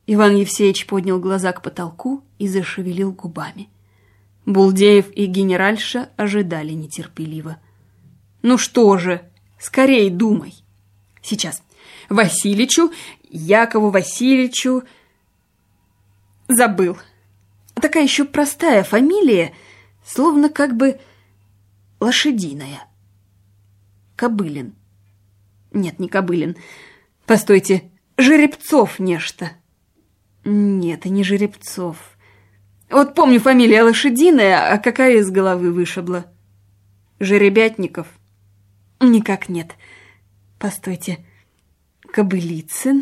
Иван Евсеич поднял глаза к потолку и зашевелил губами. Булдеев и генеральша ожидали нетерпеливо. «Ну что же, скорей думай!» «Сейчас. Васильичу, Якову Васильевичу...» «Забыл. Такая еще простая фамилия, словно как бы лошадиная. Кобылин. Нет, не Кобылин. Постойте, Жеребцов нечто. Нет, и не Жеребцов. Вот помню, фамилия лошадиная, а какая из головы вышибла? Жеребятников? Никак нет. Постойте. Кобылицын,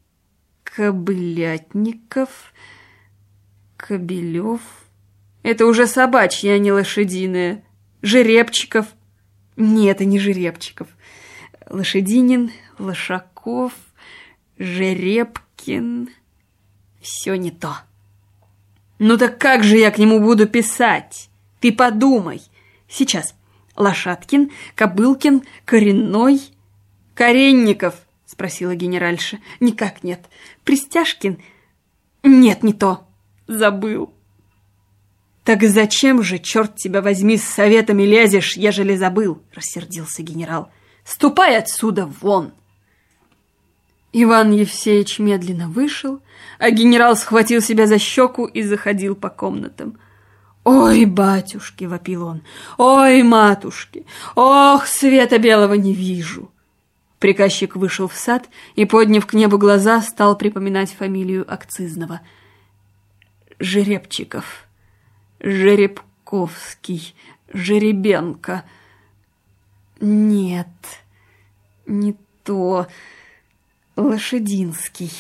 Кобылятников, Кобелев. Это уже собачья, а не лошадиная. Жеребчиков. Нет, и не Жеребчиков. Лошадинин, Лошаков, Жеребкин. Все не то. Ну так как же я к нему буду писать? Ты подумай. Сейчас. Лошадкин, Кобылкин, Коренной. Коренников, спросила генеральша. Никак нет. Пристяжкин. Нет, не то. Забыл. Так зачем же, черт тебя возьми, с советами лезешь, ежели забыл? Рассердился генерал. Ступай отсюда вон. Иван Евсеич медленно вышел, а генерал схватил себя за щеку и заходил по комнатам. «Ой, батюшки!» — вопил он. «Ой, матушки! Ох, света белого не вижу!» Приказчик вышел в сад и, подняв к небу глаза, стал припоминать фамилию акцизного. Жеребчиков, Жеребковский, Жеребенко. Нет, не то... Лошадинский,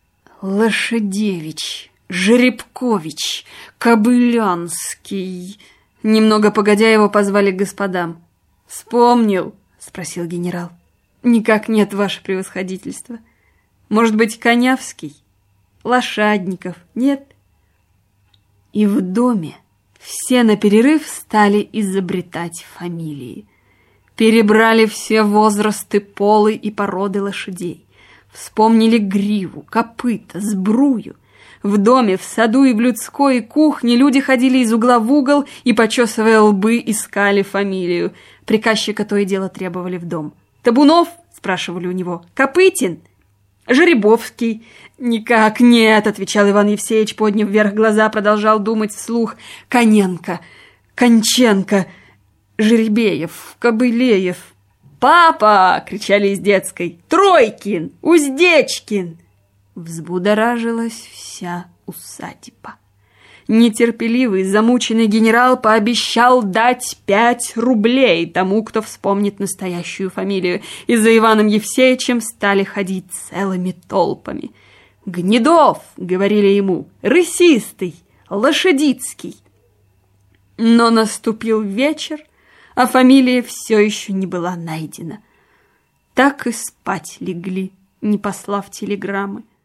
Лошадевич, Жеребкович, Кобылянский. Немного погодя, его позвали к господам. «Вспомнил?» — спросил генерал. «Никак нет, ваше превосходительство. Может быть, Конявский? Лошадников? Нет?» И в доме все наперерыв стали изобретать фамилии. Перебрали все возрасты, полы и породы лошадей. Вспомнили гриву, копыта, сбрую. В доме, в саду и в людской кухне люди ходили из угла в угол и, почесывая лбы, искали фамилию. Приказчика то и дело требовали в дом. «Табунов?» — спрашивали у него. «Копытин?» «Жеребовский?» «Никак нет», — отвечал Иван Евсеич, подняв вверх глаза, продолжал думать вслух. «Коненко, Конченко, Жеребеев, Кобылеев». «Папа!» — кричали из детской. «Тройкин! Уздечкин!» Взбудоражилась вся усадьба. Нетерпеливый, замученный генерал пообещал дать 5 рублей тому, кто вспомнит настоящую фамилию, и за Иваном Евсеичем стали ходить целыми толпами. «Гнедов!» — говорили ему. «Рысистый! Лошадицкий!» Но наступил вечер, а фамилия все еще не была найдена. Так и спать легли, не послав телеграммы.